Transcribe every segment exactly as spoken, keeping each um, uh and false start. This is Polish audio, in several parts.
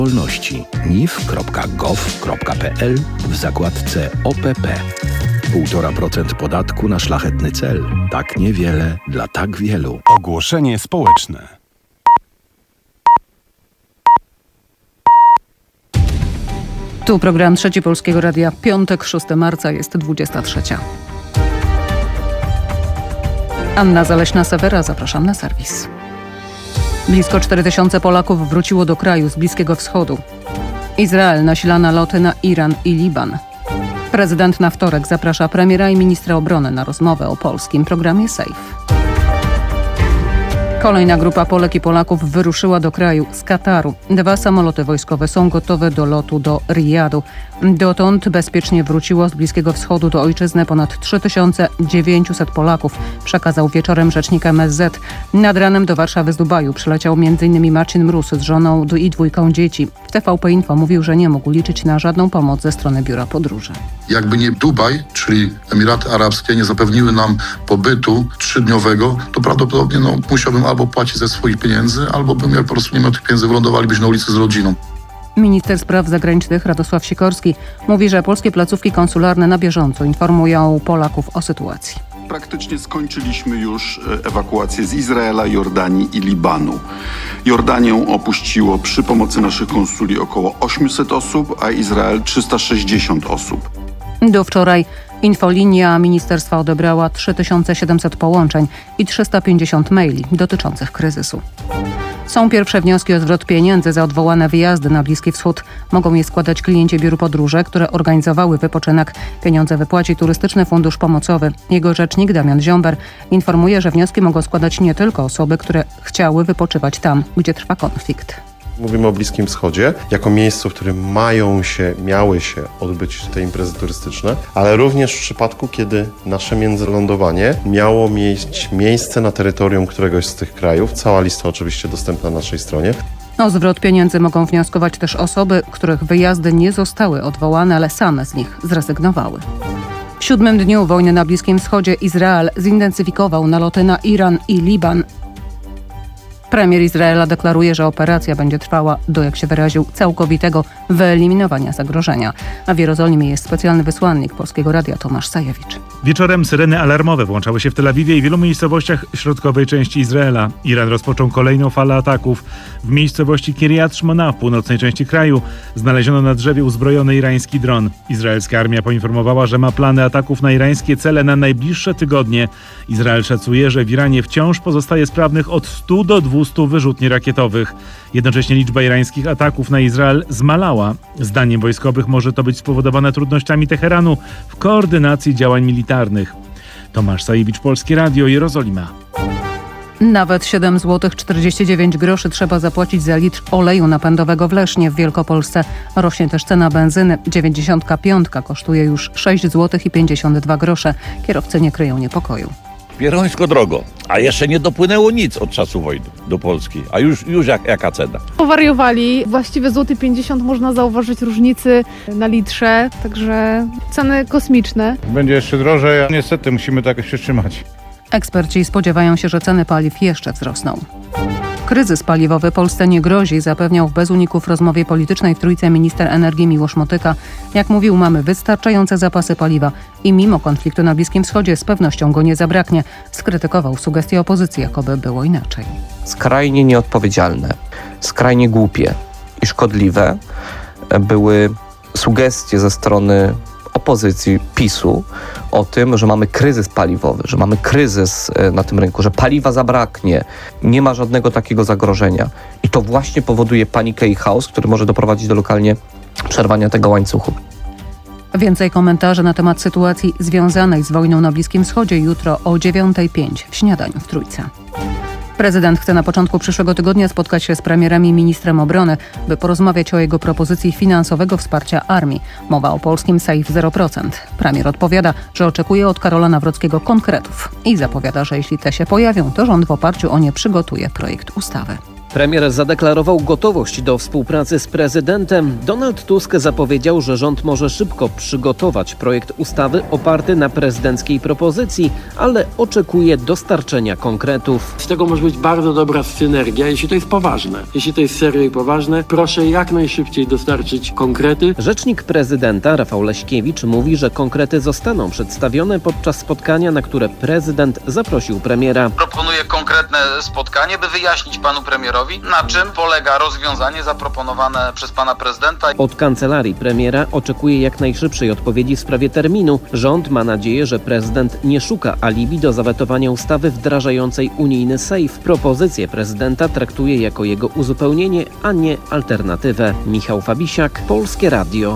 Wolności N I F kropka gov kropka p l w zakładce O P P. Półtora procent podatku na szlachetny cel. Tak niewiele dla tak wielu. Ogłoszenie społeczne. Tu program Trzeci Polskiego Radia. Piątek, szóstego marca, jest dwudziesta trzecia. Anna Zaleśna-Sewera, zapraszam na serwis. Blisko cztery tysiące Polaków wróciło do kraju z Bliskiego Wschodu. Izrael nasila naloty na Iran i Liban. Prezydent na wtorek zaprasza premiera i ministra obrony na rozmowę o polskim programie SAFE. Kolejna grupa Polek i Polaków wyruszyła do kraju z Kataru. Dwa samoloty wojskowe są gotowe do lotu do Riyadu. Dotąd bezpiecznie wróciło z Bliskiego Wschodu do ojczyzny ponad trzy tysiące dziewięćset Polaków, przekazał wieczorem rzecznik M S Z. Nad ranem do Warszawy z Dubaju przyleciał m in Marcin Mróz z żoną i dwójką dzieci. W T V P Info mówił, że nie mógł liczyć na żadną pomoc ze strony Biura Podróży. Jakby nie Dubaj, czyli Emiraty Arabskie, nie zapewniły nam pobytu trzydniowego, to prawdopodobnie no, musiałbym albo płacić ze swoich pieniędzy, albo bym jak po prostu nie miał tych pieniędzy, wylądowalibyśmy na ulicy z rodziną. Minister spraw zagranicznych Radosław Sikorski mówi, że polskie placówki konsularne na bieżąco informują Polaków o sytuacji. Praktycznie skończyliśmy już ewakuację z Izraela, Jordanii i Libanu. Jordanię opuściło przy pomocy naszych konsuli około osiemset osób, a Izrael trzysta sześćdziesiąt osób. Do wczoraj infolinia ministerstwa odebrała trzy tysiące siedemset połączeń i trzysta pięćdziesiąt maili dotyczących kryzysu. Są pierwsze wnioski o zwrot pieniędzy za odwołane wyjazdy na Bliski Wschód. Mogą je składać klienci biur podróży, które organizowały wypoczynek. Pieniądze wypłaci Turystyczny Fundusz Pomocowy. Jego rzecznik Damian Ziomber informuje, że wnioski mogą składać nie tylko osoby, które chciały wypoczywać tam, gdzie trwa konflikt. Mówimy o Bliskim Wschodzie jako miejscu, w którym mają się, miały się odbyć te imprezy turystyczne, ale również w przypadku, kiedy nasze międzylądowanie miało mieć miejsce na terytorium któregoś z tych krajów. Cała lista oczywiście dostępna na naszej stronie. O zwrot pieniędzy mogą wnioskować też osoby, których wyjazdy nie zostały odwołane, ale same z nich zrezygnowały. W siódmym dniu wojny na Bliskim Wschodzie Izrael zintensyfikował naloty na Iran i Liban. Premier Izraela deklaruje, że operacja będzie trwała do, jak się wyraził, całkowitego wyeliminowania zagrożenia. A w Jerozolimie jest specjalny wysłannik Polskiego Radia Tomasz Sajewicz. Wieczorem syreny alarmowe włączały się w Tel Awiwie i wielu miejscowościach środkowej części Izraela. Iran rozpoczął kolejną falę ataków. W miejscowości Kiryat Shmona w północnej części kraju znaleziono na drzewie uzbrojony irański dron. Izraelska armia poinformowała, że ma plany ataków na irańskie cele na najbliższe tygodnie. Izrael szacuje, że w Iranie wciąż pozostaje sprawnych od stu do dwustu wyrzutni rakietowych. Jednocześnie liczba irańskich ataków na Izrael zmalała. Zdaniem wojskowych może to być spowodowane trudnościami Teheranu w koordynacji działań militarnych. Tomasz Sajewicz, Polskie Radio, Jerozolima. Nawet siedem złotych czterdzieści dziewięć groszy trzeba zapłacić za litr oleju napędowego w Lesznie w Wielkopolsce. Rośnie też cena benzyny. dziewięćdziesiątka piątka kosztuje już sześć złotych pięćdziesiąt dwa grosze. Kierowcy nie kryją niepokoju. Pierońsko drogo, a jeszcze nie dopłynęło nic od czasu wojny do Polski, a już, już jak, jaka cena? Powariowali, właściwie złoty pięćdziesiąt można zauważyć różnicy na litrze, także ceny kosmiczne. Będzie jeszcze drożej, a niestety musimy tak się trzymać. Eksperci spodziewają się, że ceny paliw jeszcze wzrosną. Kryzys paliwowy Polsce nie grozi, zapewniał w bez uników rozmowie politycznej w Trójce minister energii Miłosz Motyka. Jak mówił, mamy wystarczające zapasy paliwa i mimo konfliktu na Bliskim Wschodzie z pewnością go nie zabraknie. Skrytykował sugestie opozycji, jakoby było inaczej. Skrajnie nieodpowiedzialne, skrajnie głupie i szkodliwe były sugestie ze strony opozycji PiSu o tym, że mamy kryzys paliwowy, że mamy kryzys na tym rynku, że paliwa zabraknie, nie ma żadnego takiego zagrożenia. I to właśnie powoduje panikę i chaos, który może doprowadzić do lokalnie przerwania tego łańcuchu. Więcej komentarzy na temat sytuacji związanej z wojną na Bliskim Wschodzie jutro o dziewiąta pięć w śniadaniu w Trójce. Prezydent chce na początku przyszłego tygodnia spotkać się z premierem i ministrem obrony, by porozmawiać o jego propozycji finansowego wsparcia armii. Mowa o polskim SAFE zero procent. Premier odpowiada, że oczekuje od Karola Nawrockiego konkretów i zapowiada, że jeśli te się pojawią, to rząd w oparciu o nie przygotuje projekt ustawy. Premier zadeklarował gotowość do współpracy z prezydentem. Donald Tusk zapowiedział, że rząd może szybko przygotować projekt ustawy oparty na prezydenckiej propozycji, ale oczekuje dostarczenia konkretów. Z tego może być bardzo dobra synergia, jeśli to jest poważne. Jeśli to jest serio i poważne, proszę jak najszybciej dostarczyć konkrety. Rzecznik prezydenta Rafał Leśkiewicz mówi, że konkrety zostaną przedstawione podczas spotkania, na które prezydent zaprosił premiera. Proponuję konkretne spotkanie, by wyjaśnić panu premierowi, na czym polega rozwiązanie zaproponowane przez pana prezydenta. Od kancelarii premiera oczekuje jak najszybszej odpowiedzi w sprawie terminu. Rząd ma nadzieję, że prezydent nie szuka alibi do zawetowania ustawy wdrażającej unijny sejf. Propozycję prezydenta traktuje jako jego uzupełnienie, a nie alternatywę. Michał Fabisiak, Polskie Radio.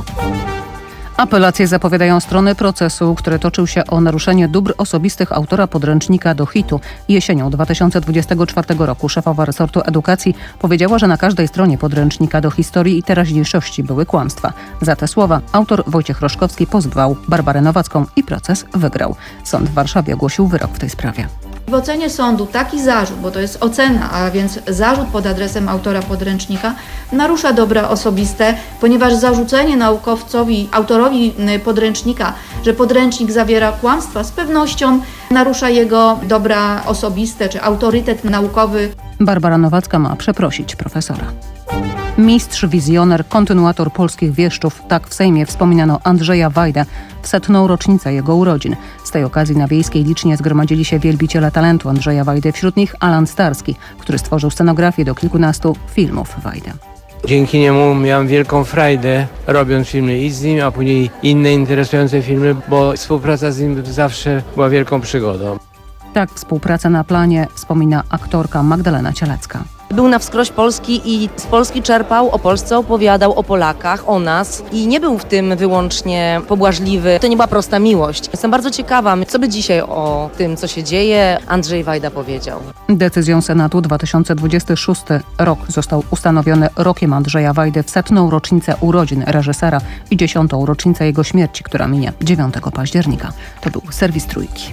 Apelacje zapowiadają strony procesu, który toczył się o naruszenie dóbr osobistych autora podręcznika do hitu. Jesienią dwa tysiące dwudziestego czwartego roku szefowa resortu edukacji powiedziała, że na każdej stronie podręcznika do historii i teraźniejszości były kłamstwa. Za te słowa autor Wojciech Roszkowski pozwał Barbarę Nowacką i proces wygrał. Sąd w Warszawie ogłosił wyrok w tej sprawie. W ocenie sądu taki zarzut, bo to jest ocena, a więc zarzut pod adresem autora podręcznika, narusza dobra osobiste, ponieważ zarzucenie naukowcowi, autorowi podręcznika, że podręcznik zawiera kłamstwa, z pewnością narusza jego dobra osobiste czy autorytet naukowy. Barbara Nowacka ma przeprosić profesora. Mistrz, wizjoner, kontynuator polskich wieszczów. Tak w Sejmie wspominano Andrzeja Wajdę w setną rocznicę jego urodzin. Z tej okazji na Wiejskiej licznie zgromadzili się wielbiciele talentu Andrzeja Wajdy, wśród nich Alan Starski, który stworzył scenografię do kilkunastu filmów Wajdy. Dzięki niemu miałem wielką frajdę robiąc filmy i z nim, a później inne interesujące filmy, bo współpraca z nim zawsze była wielką przygodą. Tak współpracę na planie wspomina aktorka Magdalena Cielecka. Był na wskroś Polski i z Polski czerpał, o Polsce opowiadał, o Polakach, o nas i nie był w tym wyłącznie pobłażliwy. To nie była prosta miłość. Jestem bardzo ciekawa, co by dzisiaj o tym, co się dzieje, Andrzej Wajda powiedział. Decyzją Senatu dwa tysiące dwudziesty szósty rok został ustanowiony rokiem Andrzeja Wajdy w setną rocznicę urodzin reżysera i dziesiątą rocznicę jego śmierci, która minie dziewiątego października. To był serwis Trójki.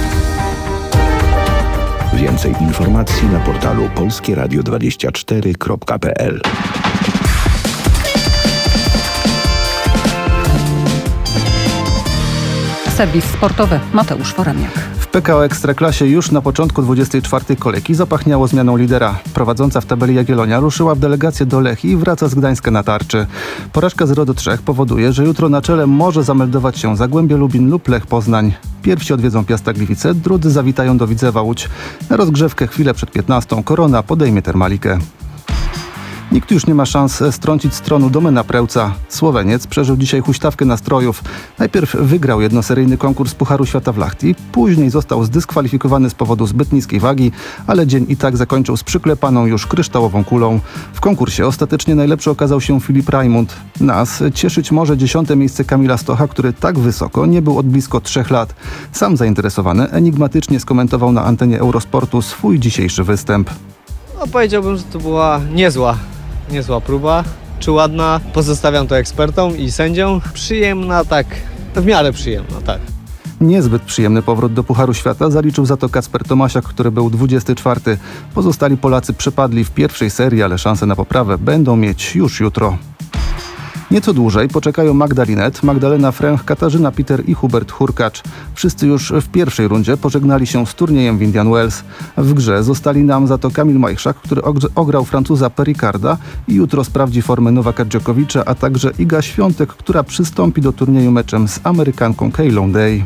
Więcej informacji na portalu polskie radio dwadzieścia cztery kropka p l. Serwis sportowy Mateusz Foremniak. W P K O Ekstraklasie już na początku dwudziestej czwartej kolejki zapachniało zmianą lidera. Prowadząca w tabeli Jagiellonia ruszyła w delegację do Lechii i wraca z Gdańska na tarczy. Porażka zero do trzech powoduje, że jutro na czele może zameldować się Zagłębie Lubin lub Lech Poznań. Pierwsi odwiedzą Piasta Gliwice, drudzy zawitają do Widzewa Łódź. Na rozgrzewkę chwilę przed piętnastą Korona podejmie Termalikę. Nikt już nie ma szans strącić z tronu Domena Prełca. Słoweniec przeżył dzisiaj huśtawkę nastrojów. Najpierw wygrał jednoseryjny konkurs Pucharu Świata w Lahti, później został zdyskwalifikowany z powodu zbyt niskiej wagi, ale dzień i tak zakończył z przyklepaną już kryształową kulą. W konkursie ostatecznie najlepszy okazał się Filip Rajmund. Nas cieszyć może dziesiąte miejsce Kamila Stocha, który tak wysoko nie był od blisko trzech lat. Sam zainteresowany enigmatycznie skomentował na antenie Eurosportu swój dzisiejszy występ. No, powiedziałbym, że to była niezła. Niezła próba. Czy ładna? Pozostawiam to ekspertom i sędziom. Przyjemna, tak. W miarę przyjemna, tak. Niezbyt przyjemny powrót do Pucharu Świata zaliczył za to Kacper Tomasiak, który był dwudziesty czwarty. Pozostali Polacy przepadli w pierwszej serii, ale szanse na poprawę będą mieć już jutro. Nieco dłużej poczekają Magda Linet, Magdalena Fręch, Katarzyna Peter i Hubert Hurkacz. Wszyscy już w pierwszej rundzie pożegnali się z turniejem w Indian Wells. W grze zostali nam za to Kamil Majchrzak, który ograł Francuza Pericarda i jutro sprawdzi formę Nowaka Dżokowicza, a także Iga Świątek, która przystąpi do turnieju meczem z Amerykanką Keylą Day.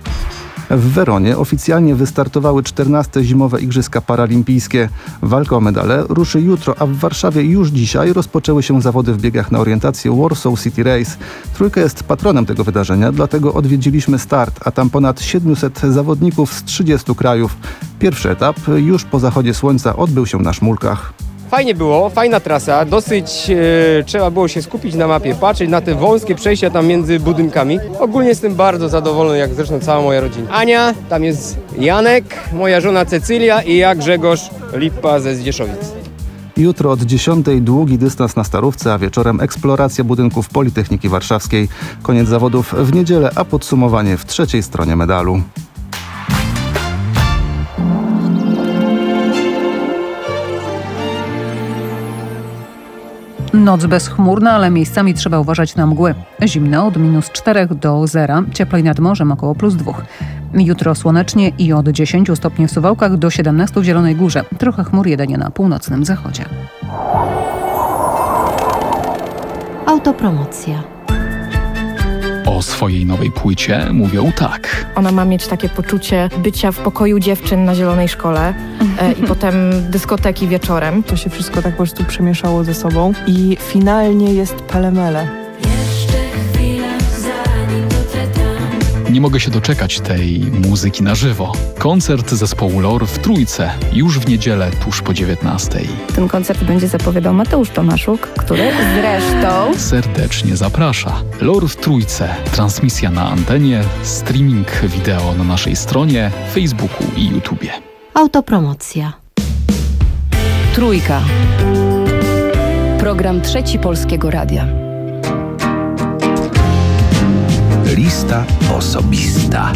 W Weronie oficjalnie wystartowały czternaste zimowe Igrzyska Paralimpijskie. Walka o medale ruszy jutro, a w Warszawie już dzisiaj rozpoczęły się zawody w biegach na orientację Warsaw City Race. Trójka jest patronem tego wydarzenia, dlatego odwiedziliśmy start, a tam ponad siedmiuset zawodników z trzydziestu krajów. Pierwszy etap już po zachodzie słońca odbył się na Szmulkach. Fajnie było, fajna trasa, dosyć e, trzeba było się skupić na mapie, patrzeć na te wąskie przejścia tam między budynkami. Ogólnie jestem bardzo zadowolony, jak zresztą cała moja rodzina. Ania, tam jest Janek, moja żona Cecylia i ja Grzegorz Lipa ze Zdzieszowic. Jutro od dziesiątej długi dystans na Starówce, a wieczorem eksploracja budynków Politechniki Warszawskiej. Koniec zawodów w niedzielę, a podsumowanie w trzeciej stronie medalu. Noc bezchmurna, ale miejscami trzeba uważać na mgły. Zimno od minus czterech do zera, cieplej nad morzem około plus dwóch. Jutro słonecznie i od dziesięciu stopni w Suwałkach do siedemnastu w Zielonej Górze. Trochę chmur jedynie na północnym zachodzie. Autopromocja. O swojej nowej płycie mówią tak. Ona ma mieć takie poczucie bycia w pokoju dziewczyn na Zielonej Szkole e, i potem dyskoteki wieczorem. To się wszystko tak po prostu przemieszało ze sobą i finalnie jest pelemele. Nie mogę się doczekać tej muzyki na żywo. Koncert zespołu Lor w Trójce już w niedzielę tuż po dziewiętnastej. Ten koncert będzie zapowiadał Mateusz Tomaszuk, który zresztą serdecznie zaprasza. Lor w Trójce. Transmisja na antenie, streaming wideo na naszej stronie, Facebooku i YouTubie. Autopromocja. Trójka. Program Trzeci Polskiego Radia. Lista osobista.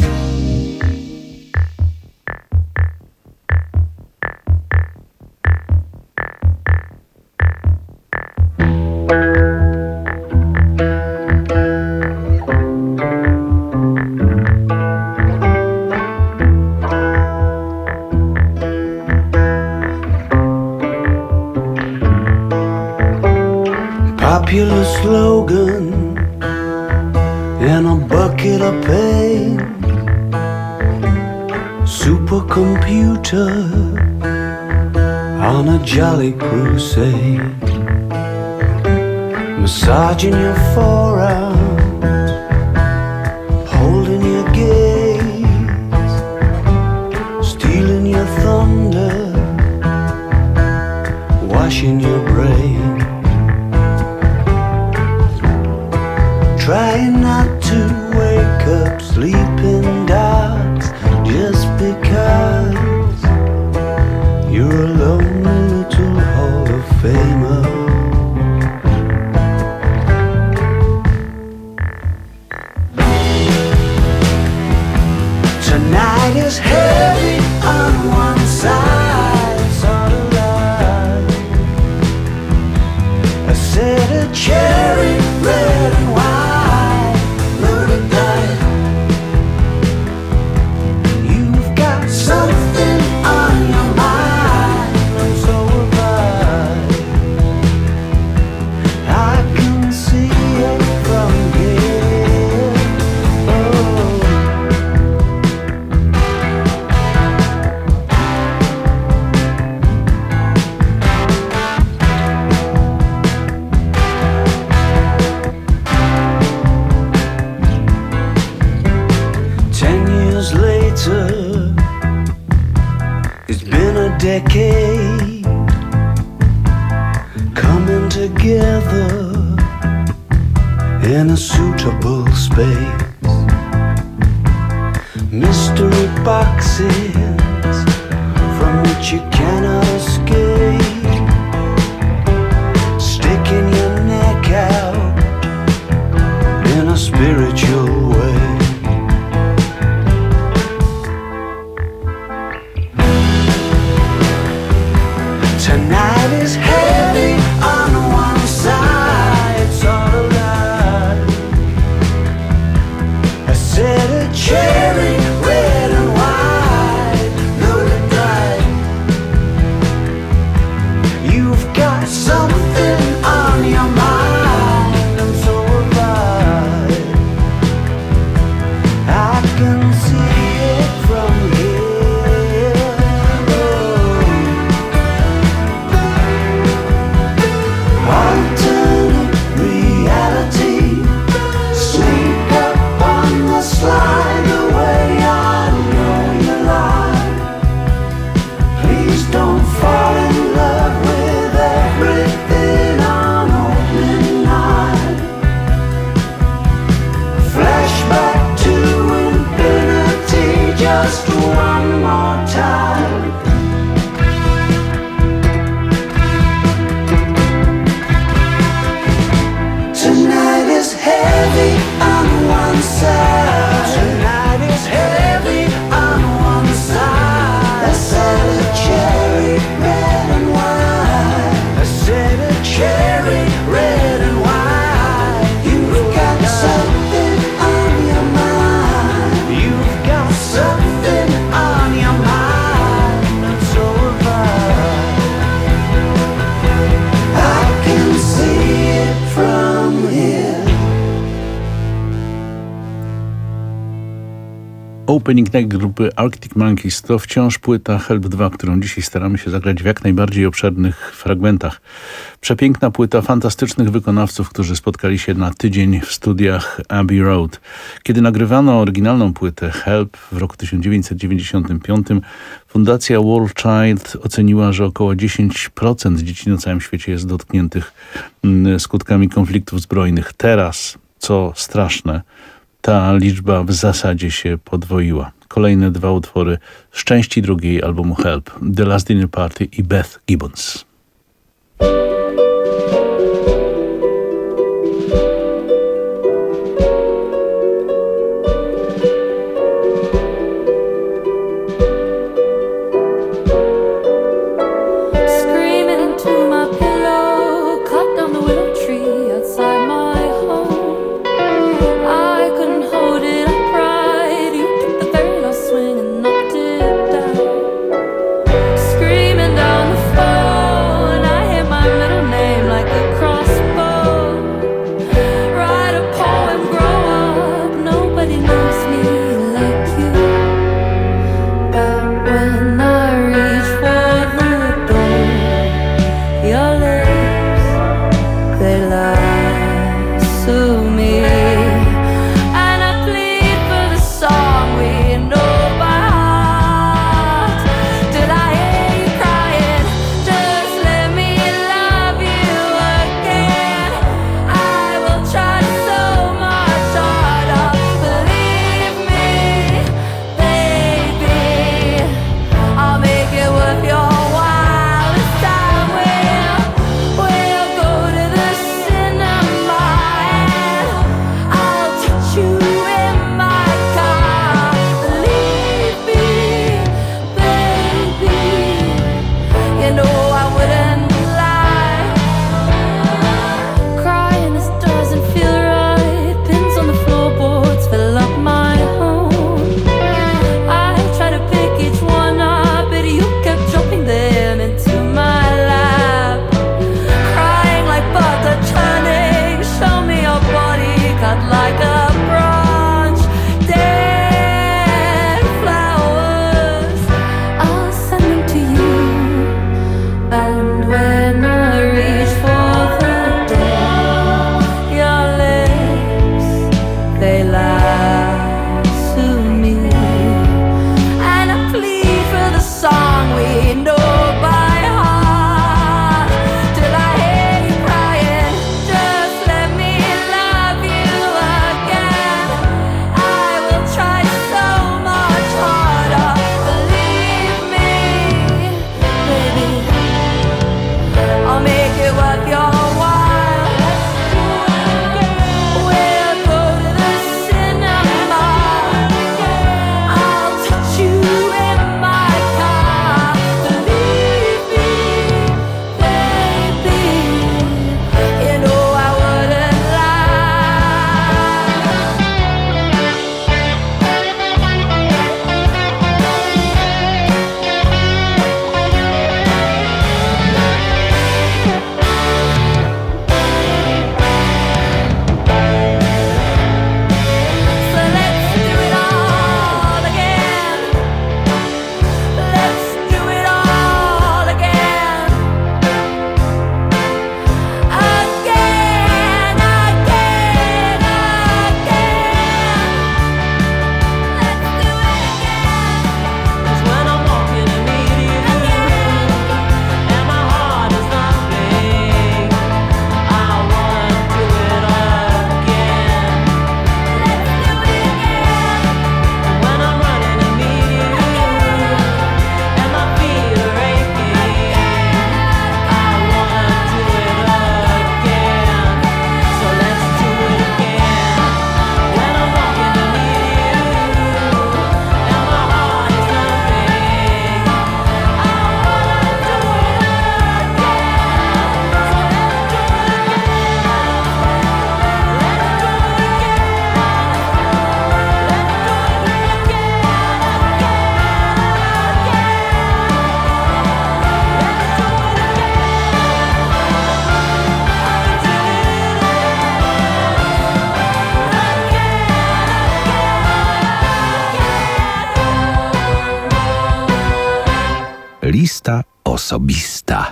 Popular slogan in a bucket of pain. Supercomputer on a jolly crusade. Massaging your forearms, holding your gaze, stealing your thunder, washing your brain. Trying not to wake up sleeping dogs just because you're a lonely little Hall of Famer. Tonight is heavy on one side, sort of like a set of cherry red and white. Decade coming together in a suitable space. Mystery boxes from which you cannot escape. Sticking your neck out in a spiritual way. Tonight is heavy on one side, sort of like a set of cherry red and white, loaded bright. Opening Night grupy Arctic Monkeys to wciąż płyta Help dwa, którą dzisiaj staramy się zagrać w jak najbardziej obszernych fragmentach. Przepiękna płyta fantastycznych wykonawców, którzy spotkali się na tydzień w studiach Abbey Road. Kiedy nagrywano oryginalną płytę Help w roku tysiąc dziewięćset dziewięćdziesiątym piątym, Fundacja World Child oceniła, że około dziesięć procent dzieci na całym świecie jest dotkniętych skutkami konfliktów zbrojnych. Teraz, co straszne, ta liczba w zasadzie się podwoiła. Kolejne dwa utwory z części drugiej albumu Help, The Last Dinner Party i Beth Gibbons. Screaming down the phone, I hear my middle Lista osobista.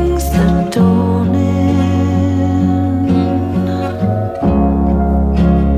Brings the dawn in.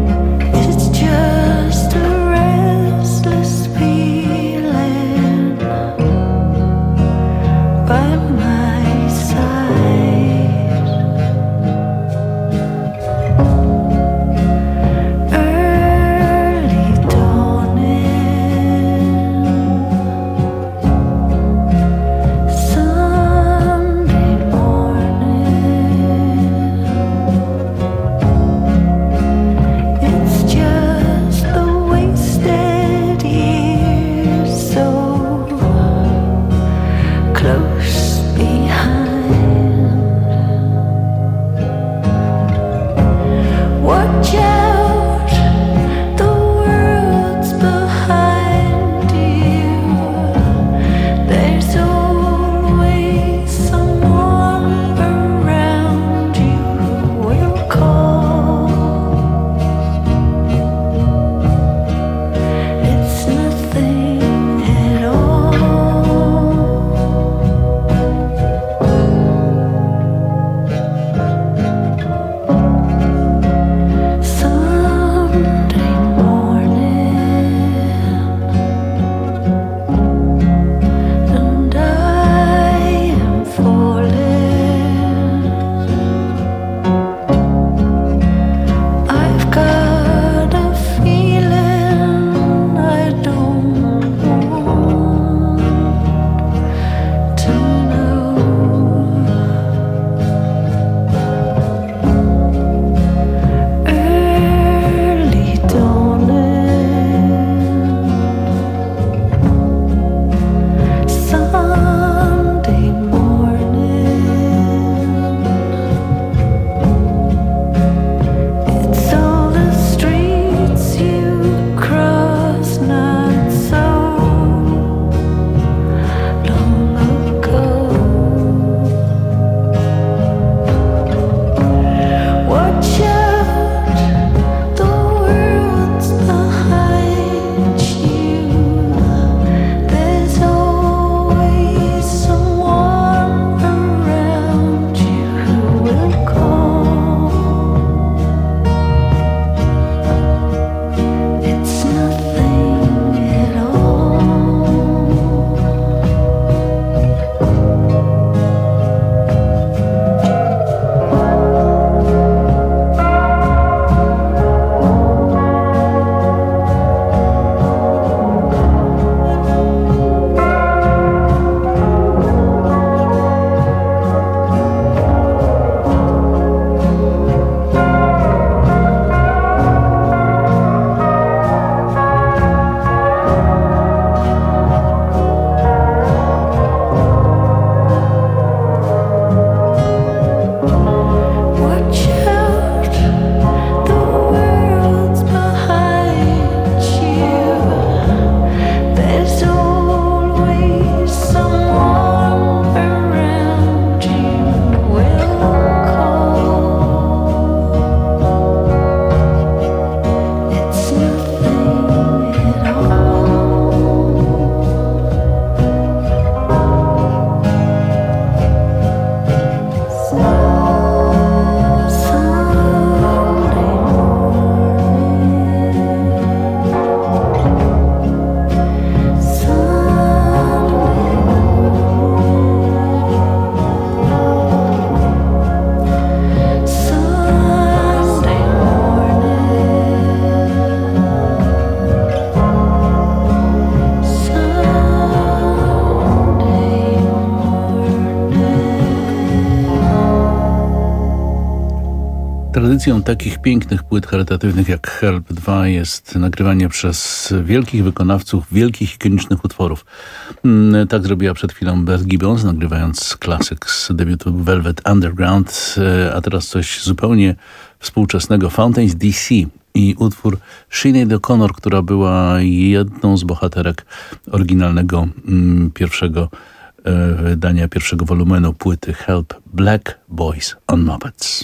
Tradycją takich pięknych płyt charytatywnych jak Help dwa jest nagrywanie przez wielkich wykonawców wielkich ikonicznych utworów. Tak zrobiła przed chwilą Beth Gibbons, nagrywając klasyk z debiutu Velvet Underground, a teraz coś zupełnie współczesnego. Fountains D C i utwór Sinead O'Connor, która była jedną z bohaterek oryginalnego mm, pierwszego e, wydania, pierwszego wolumenu płyty Help, Black Boys on Mopeds.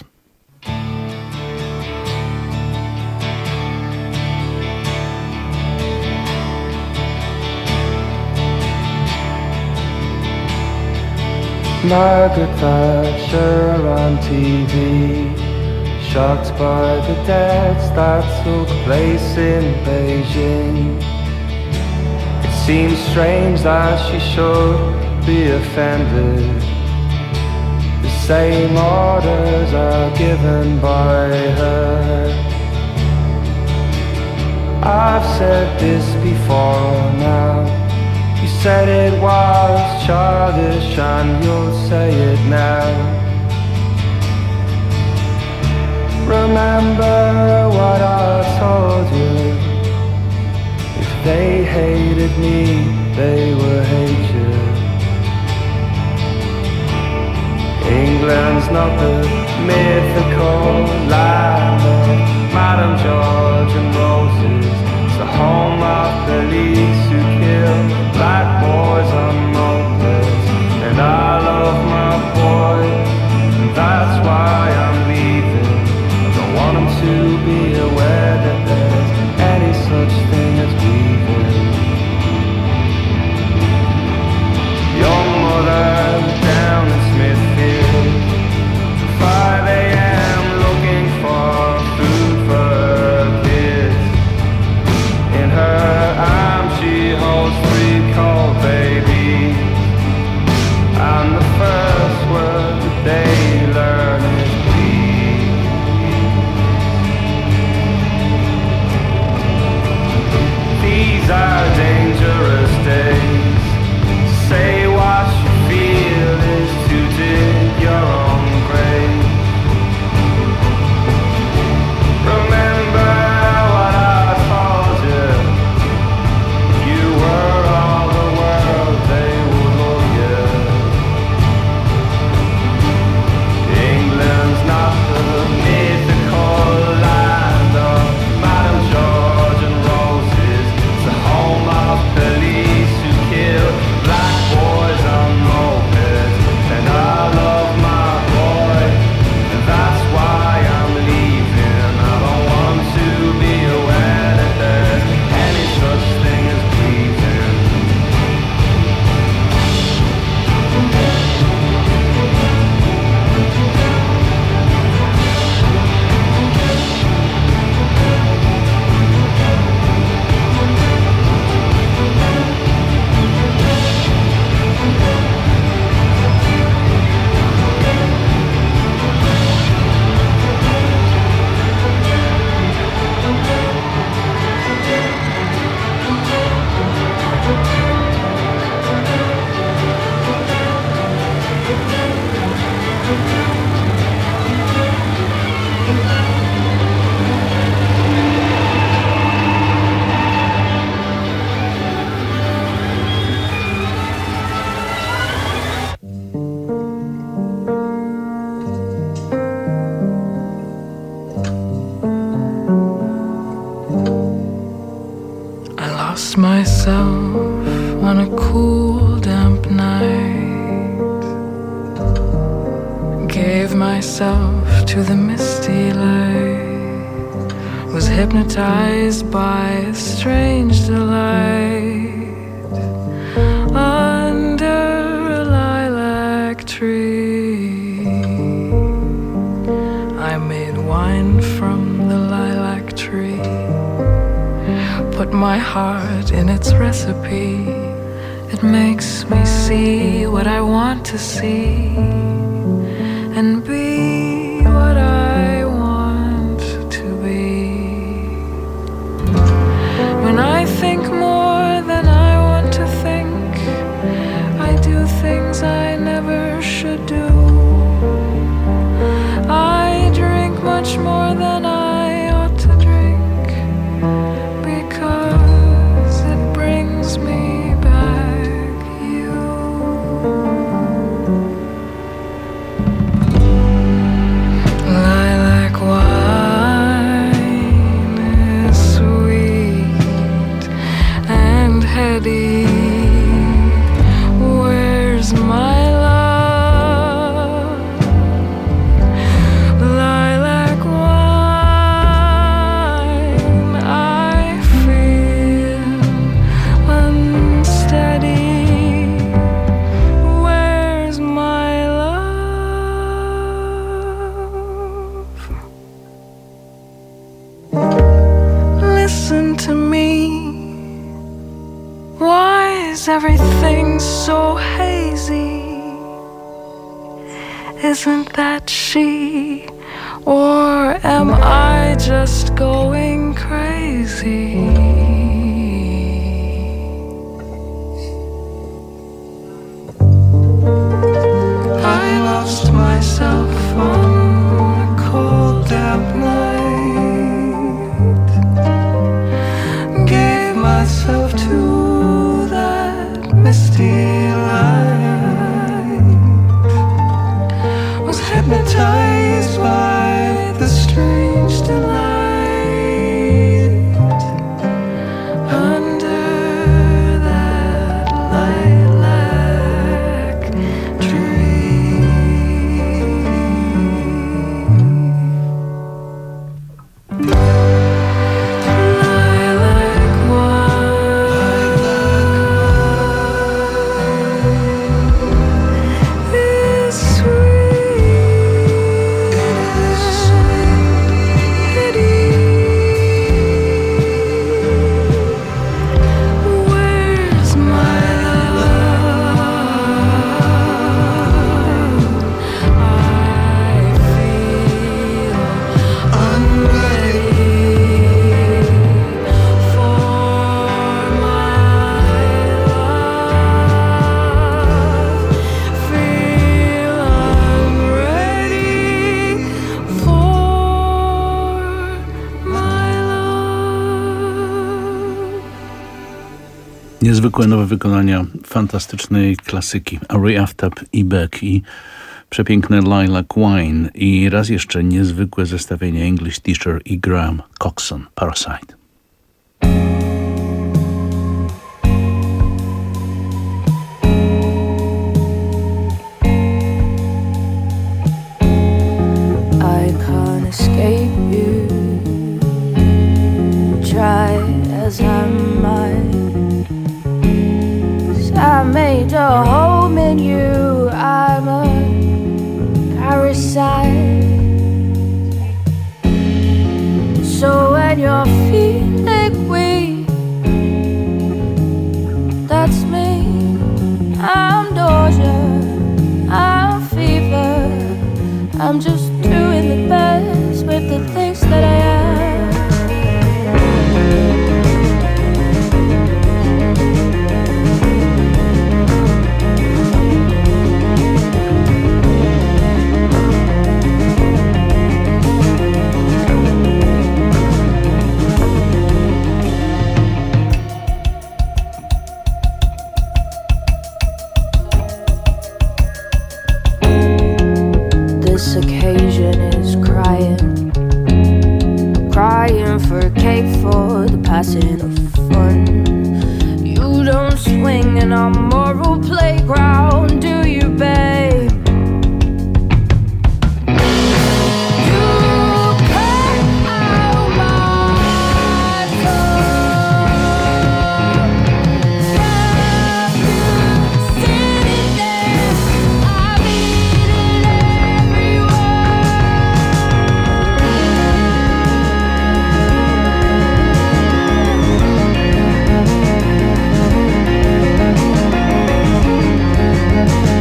Margaret Thatcher on T V, shocked by the deaths that took place in Beijing. It seems strange that she should be offended. The same orders are given by her. I've said this before now. You said it was childish and you'll say it now. Remember what I told you. If they hated me, they will hate you. England's not the mythical land of Madame George and Roses. It's the home of police who kill black boys on mopeds. And I love my boy, and that's why I'm leaving. I don't want him to be aware that there's any such thing as grieving. Young mother down in Smithfield, five a m looking for food for her kids. In her arms she holds three cold babies, and the first word that they learn is please. These are dangerous days. Say what you feel is to dig your own grave. Remember what I told you. You were all the world, they would love you. England's not the mythical land of Madame George and Roses. It's the home of police who kill black boys on mopeds. And I love my boy, and that's why I'm leaving. I don't want to be aware that there's any such thing as grieving. I lost myself on a cool, damp night. Gave myself to the misty light. Was hypnotized by a strange delight. Under a lilac tree, I made wine from the lilac tree. Put my heart in its recipe. It makes me see what I want to see and be what I want to be. When I think more than I want to think, I do things I never should do. I drink much more heady. Where's my love? Lilac wine, I feel unsteady. Where's my love? Listen to me. Why is everything so hazy? Isn't that she? Or am I just going crazy? I lost myself on a cold damp night. Gave myself to that misty light. Was hypnotized by the strange delight under that lilac tree. Lilac wine is sweet as pity. Where's my love? I feel unready for my love. Feel unready for my love. Niezwykłe nowe wykonania fantastycznej klasyki Ari Aftap i Beck i przepiękne Lilac Wine i raz jeszcze niezwykłe zestawienie English Teacher i Graham Coxon, Parasite. I can't escape you. Try as I might. 'Cause I made a home in you. I'm a parasite. So when you're feeling weak, that's me. I'm nausea. I'm fever. I'm just doing the best with the things that I am. This occasion is crying, crying for a cake for the passing of fun. You don't swing in our moral playground, do you, babe? You cut out my tongue. Left you sitting there. I'm eating every word.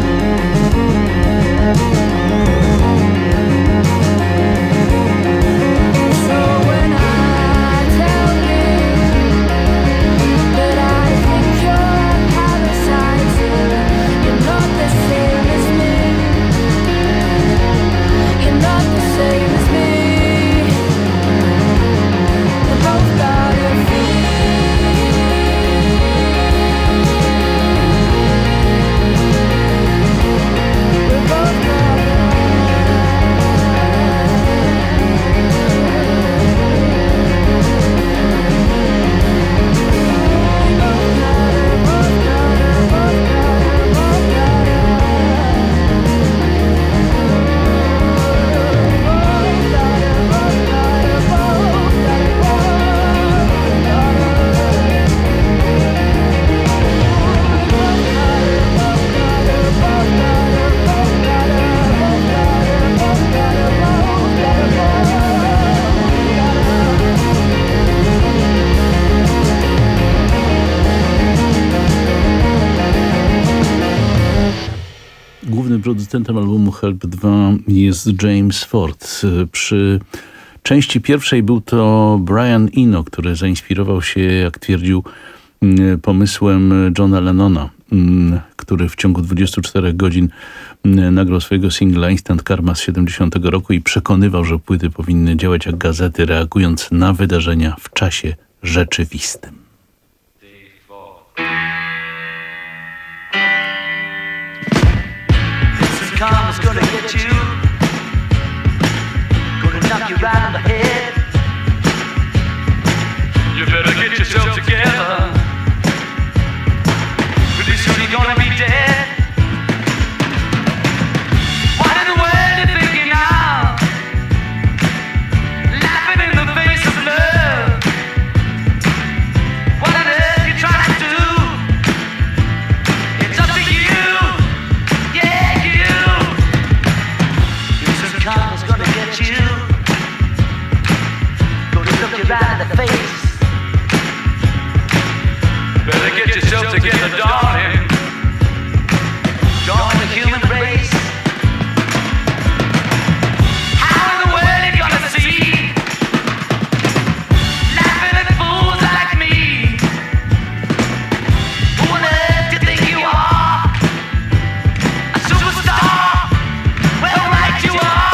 producentem albumu Help dwa jest James Ford. Przy części pierwszej był to Brian Eno, który zainspirował się, jak twierdził, pomysłem Johna Lennona, który w ciągu dwudziestu czterech godzin nagrał swojego singla Instant Karma z siedemdziesiątego roku i przekonywał, że płyty powinny działać jak gazety, reagując na wydarzenia w czasie rzeczywistym. Karma's gonna get you, gonna knock you right on the head. You better get yourself together, pretty soon you're gonna be dead. What in the world you thinking now? Laughing in the face of love. What on earth you trying to do? It's up to you, yeah, you. Karma's gonna get you, gonna look you right in the face. Better get yourself together, darling. Join the human race. How in the world you gonna see? Laughing at fools like me. Who on earth do you think you are? A superstar? Well, right you are.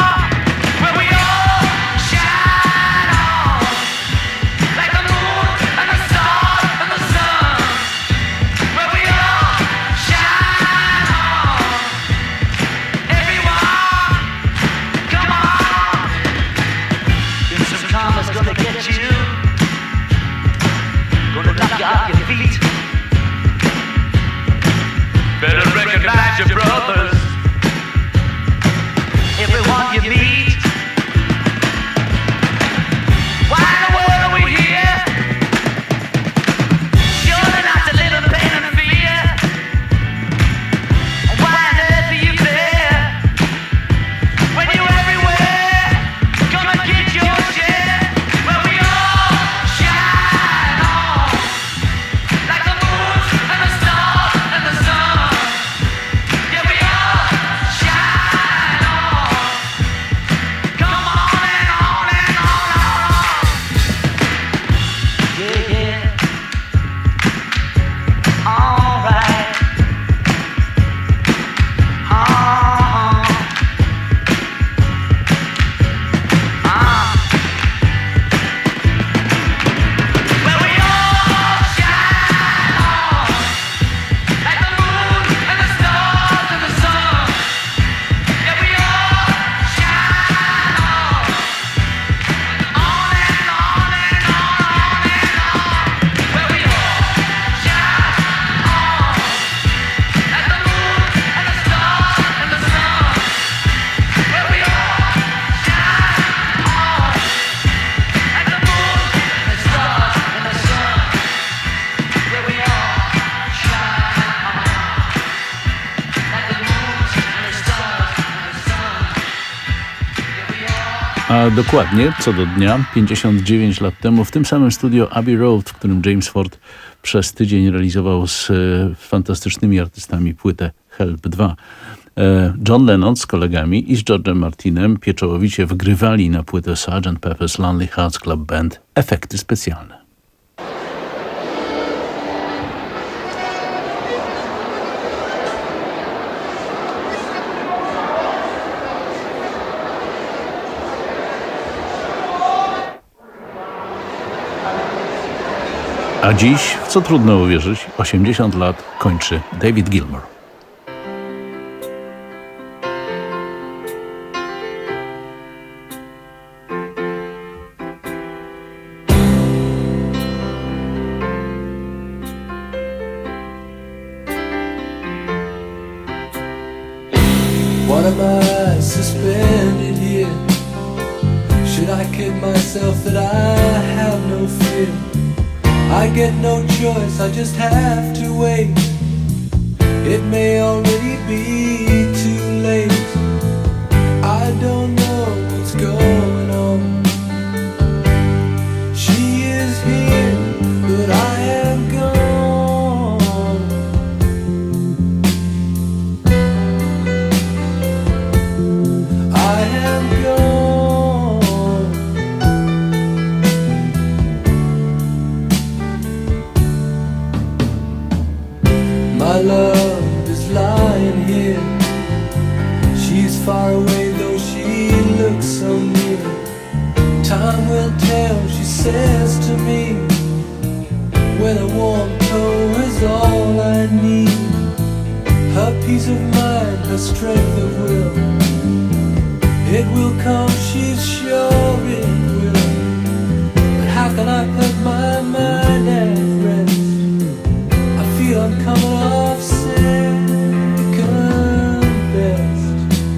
Gonna get you, gonna knock you off your feet. Better recognize your brothers, everyone you meet. Why in the world are we here? Surely not to live in pain and fear. Why on earth are you there? When you're everywhere, gonna get your share. A dokładnie, co do dnia, pięćdziesiąt dziewięć lat temu, w tym samym studio Abbey Road, w którym James Ford przez tydzień realizował z e, fantastycznymi artystami płytę Help dwa. E, John Lennon z kolegami i z George'em Martinem pieczołowicie wgrywali na płytę sergeant Pepper's Lonely Hearts Club Band efekty specjalne. A dziś, w co trudno uwierzyć, osiemdziesiąt lat kończy David Gilmour. What am I suspended here? Should I kid myself that I have no fear? I get no choice, I just have to wait. It may already be too late. I don't know what's going on. She is here, but I am gone. My love is lying here. She's far away though she looks so near. Time will tell, she says to me, when a warm toe is all I need. Her peace of mind, her strength of will, it will come, she's sure it will. But how can I put my mind at rest? I feel I'm coming off second best.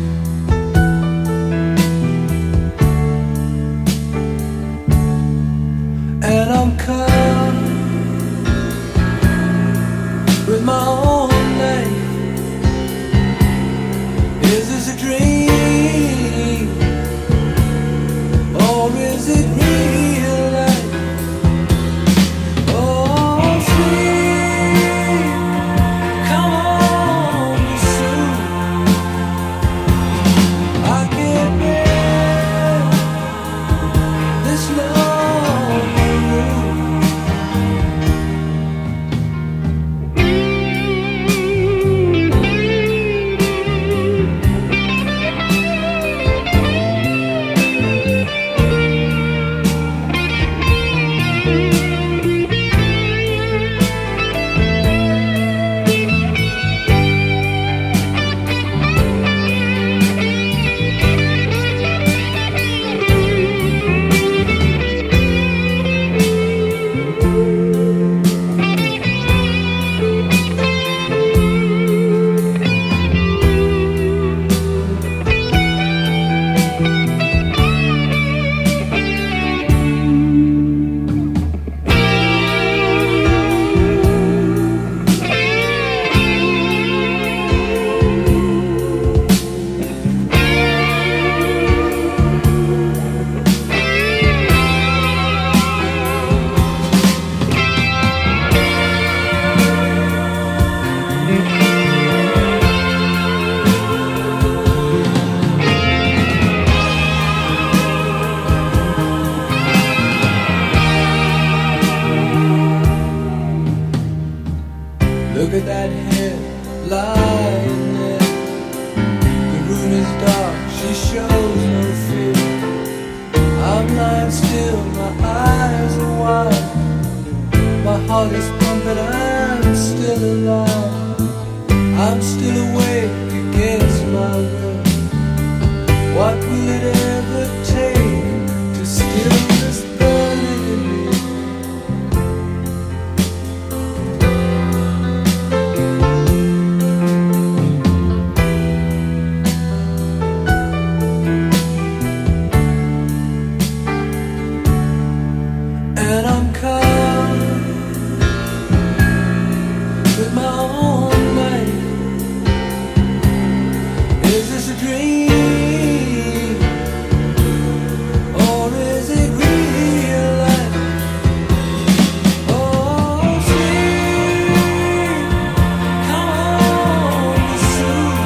And I'm caught with my own life. Is this a dream, or is it real life? Oh, sweet, come on soon. I can't bear this lonely room. Look at that head lying there. The room is dark, she shows no fear. I'm lying still, my eyes are wide. My heart is pumping, I'm still alive. I'm still awake against my will. What will it ever take to still this burning in me? And I'm caught with my own life. Is this a dream, or is it real life? Oh, sweet, come on soon.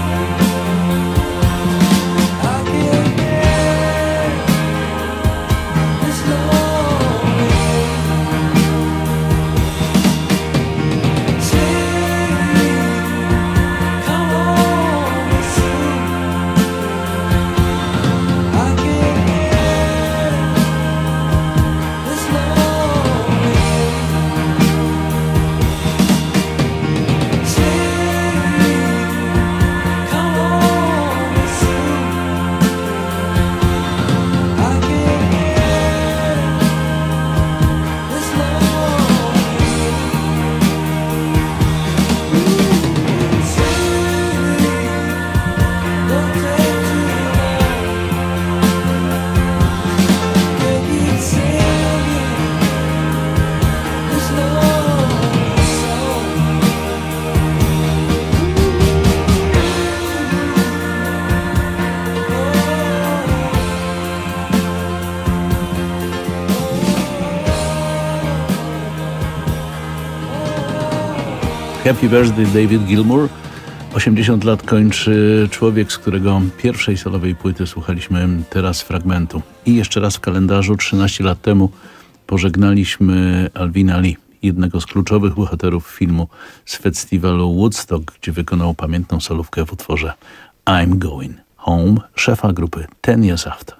I can't bear this lonely Happy Birthday David Gilmour. osiemdziesiąt lat kończy człowiek, z którego pierwszej solowej płyty słuchaliśmy teraz fragmentu. I jeszcze raz w kalendarzu trzynaście lat temu pożegnaliśmy Alvina Lee. jednego z kluczowych bohaterów filmu z festiwalu Woodstock, gdzie wykonał pamiętną solówkę w utworze I'm Going Home, szefa grupy Ten Years After.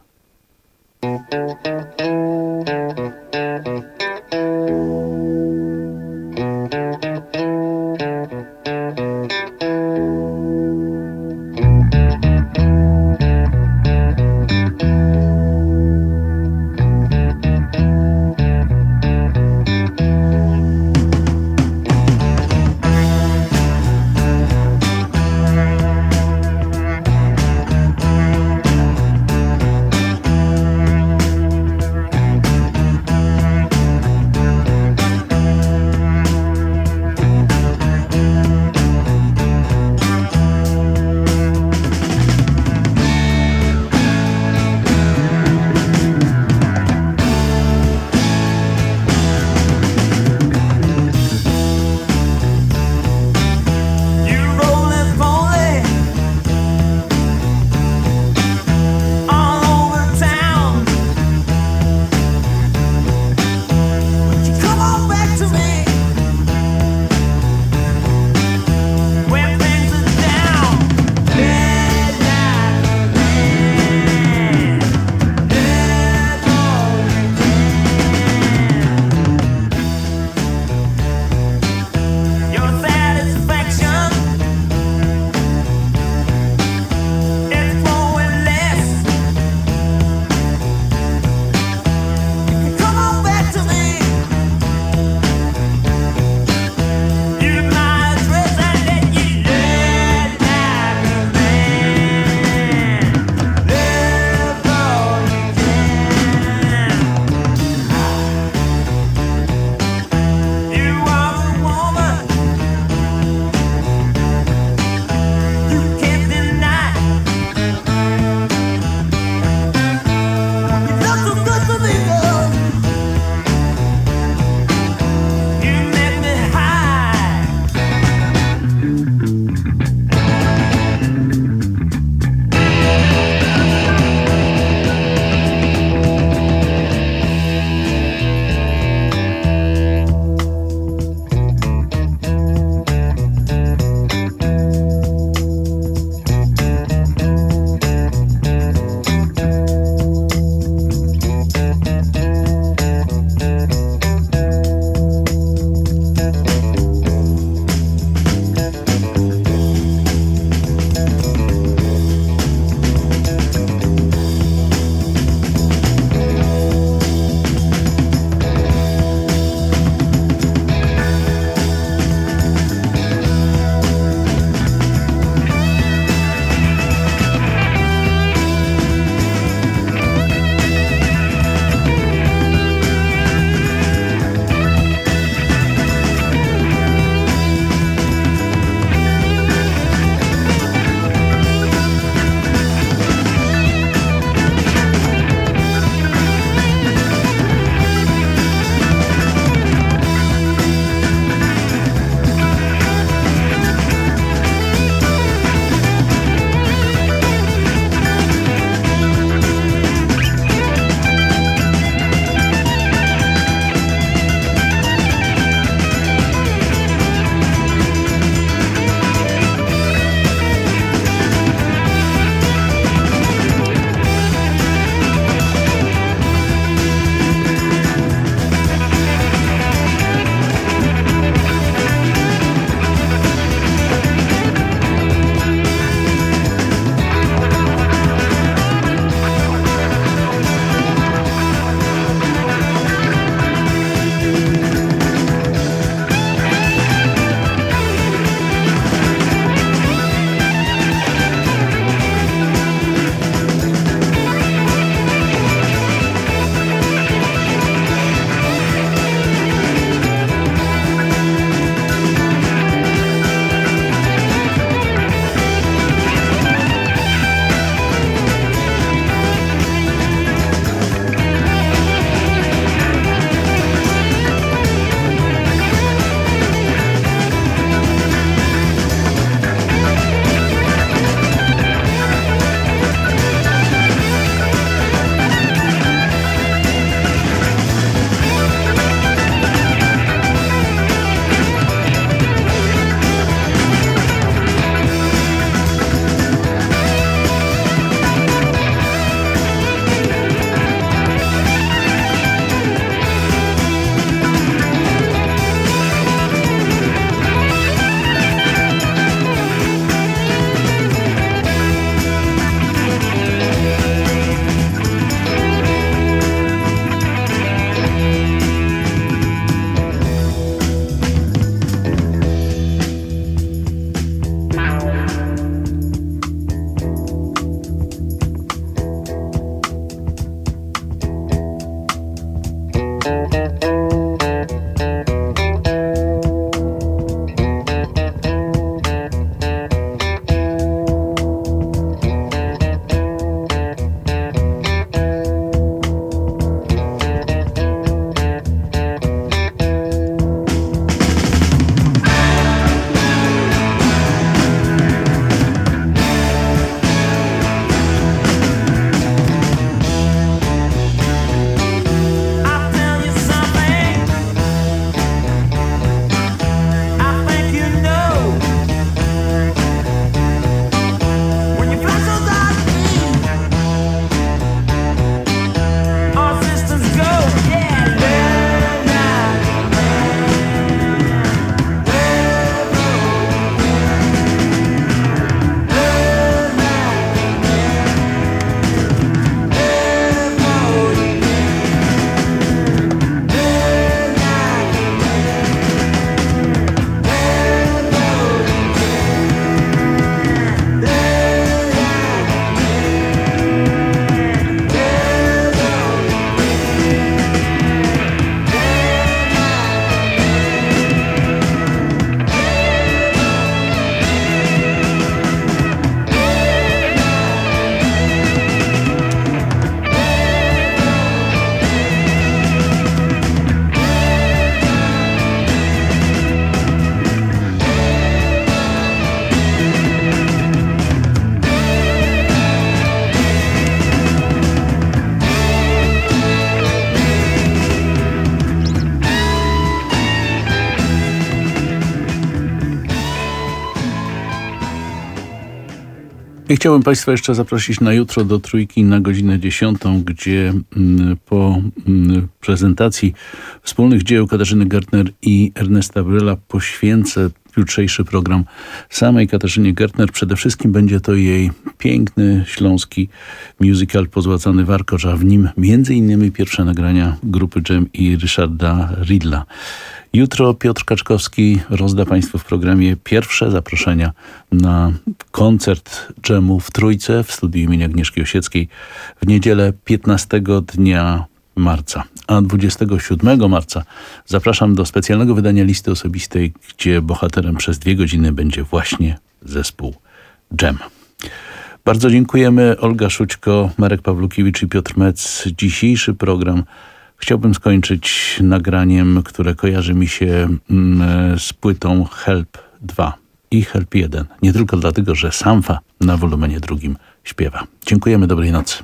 I chciałbym Państwa jeszcze zaprosić na jutro do Trójki na godzinę dziesiątą, gdzie mm, po mm, prezentacji wspólnych dzieł Katarzyny Gertner i Ernesta Bryla poświęcę jutrzejszy program samej Katarzynie Gertner. Przede wszystkim będzie to jej piękny śląski musical Pozłacany warkocz, a w nim między innymi pierwsze nagrania grupy Dżem i Ryszarda Ridla. Jutro Piotr Kaczkowski rozda Państwu w programie pierwsze zaproszenia na koncert dżemu w Trójce w studiu imienia Agnieszki Osieckiej w niedzielę piętnastego dnia marca. A dwudziestego siódmego marca zapraszam do specjalnego wydania listy osobistej, gdzie bohaterem przez dwie godziny będzie właśnie zespół Dżem. Bardzo dziękujemy. Olga Szućko, Marek Pawlukiewicz i Piotr Mec. Dzisiejszy program chciałbym skończyć nagraniem, które kojarzy mi się mm, z płytą Help dwa i Help jeden. Nie tylko dlatego, że Sampha na wolumenie drugim śpiewa. Dziękujemy, dobrej nocy.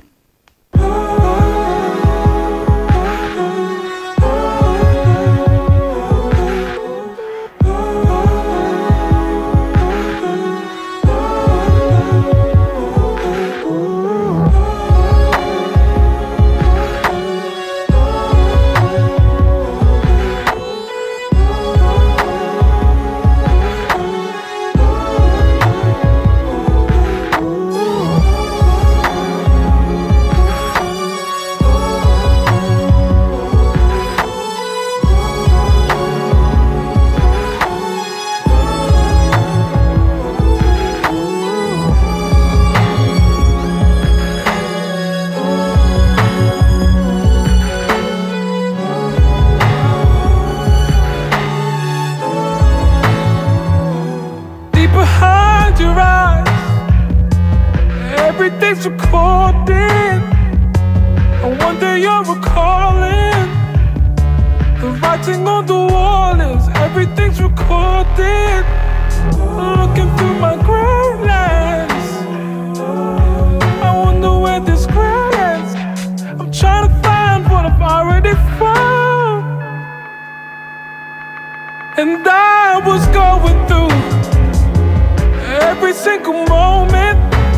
Everything's recorded. I wonder you're recalling. The writing on the wall is everything's recorded. Looking through my gray lens, I wonder where this gray ends. I'm trying to find what I've already found. And I was going through every single moment.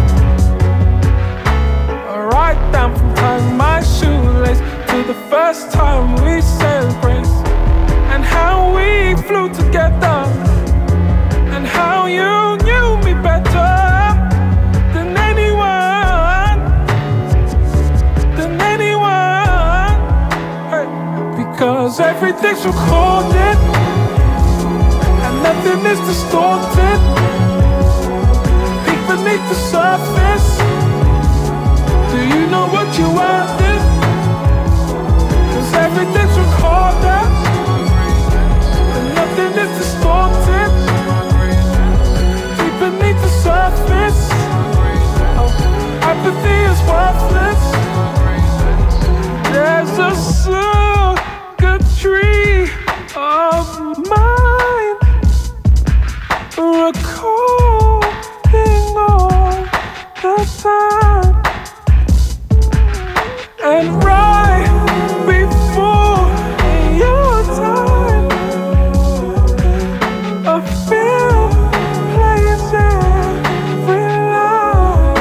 Right down from tying my shoelace to the first time we said grace, and how we flew together, and how you knew me better than anyone, than anyone. Hey, because everything's recorded and nothing is distorted. Deep beneath the surface, do you know what you are this? Cause everything's recorded and nothing is distorted. Deep beneath the surface, oh, apathy is worthless. There's a circuitry of mine recording all the time. And right before your time, a film plays every line.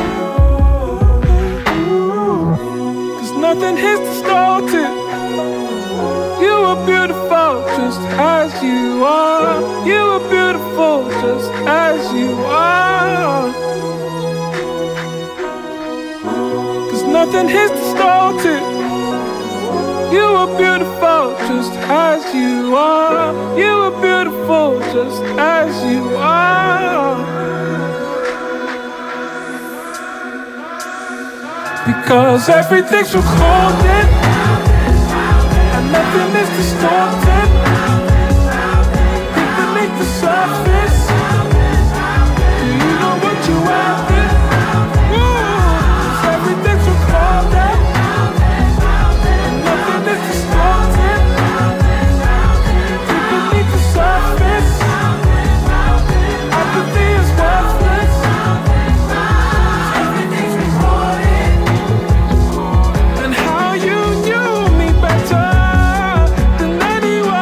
Cause nothing is distorted. You are beautiful just as you are. You are beautiful just as you are. Nothing is distorted. You are beautiful just as you are. You are beautiful just as you are. Because everything's recorded and nothing is distorted. Deep beneath the surface, do you know what you are? Everything's recorded and nothing is distorted. Deep beneath the surface, apathy is worthless. Everything's recorded, and how you knew me better than anyone.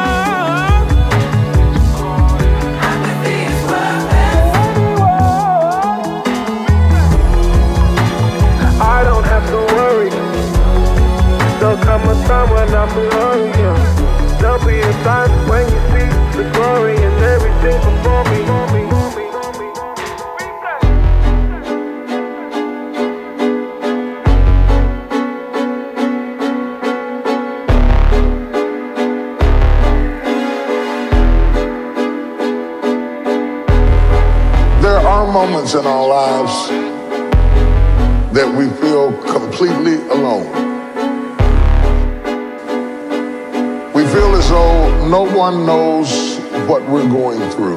are moments in our lives that we feel completely alone. We feel as though no one knows what we're going through.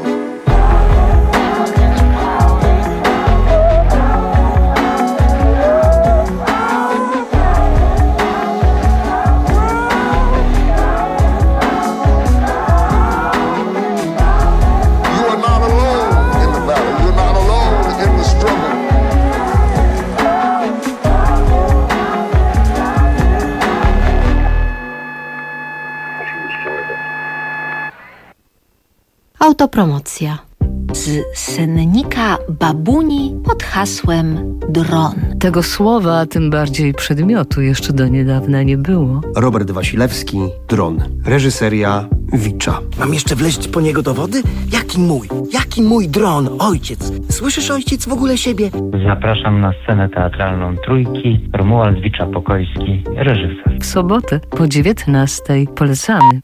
Autopromocja. Z sennika babuni pod hasłem dron. Tego słowa, a tym bardziej przedmiotu jeszcze do niedawna nie było. Robert Wasilewski, Dron. Reżyseria Wicza. Mam jeszcze wleźć po niego do wody? Jaki mój? Jaki mój dron? Ojciec. Słyszysz, ojciec, w ogóle siebie? Zapraszam na scenę teatralną Trójki. Romuald Wicza-Pokojski, reżyser. W sobotę po dziewiętnastej polecamy.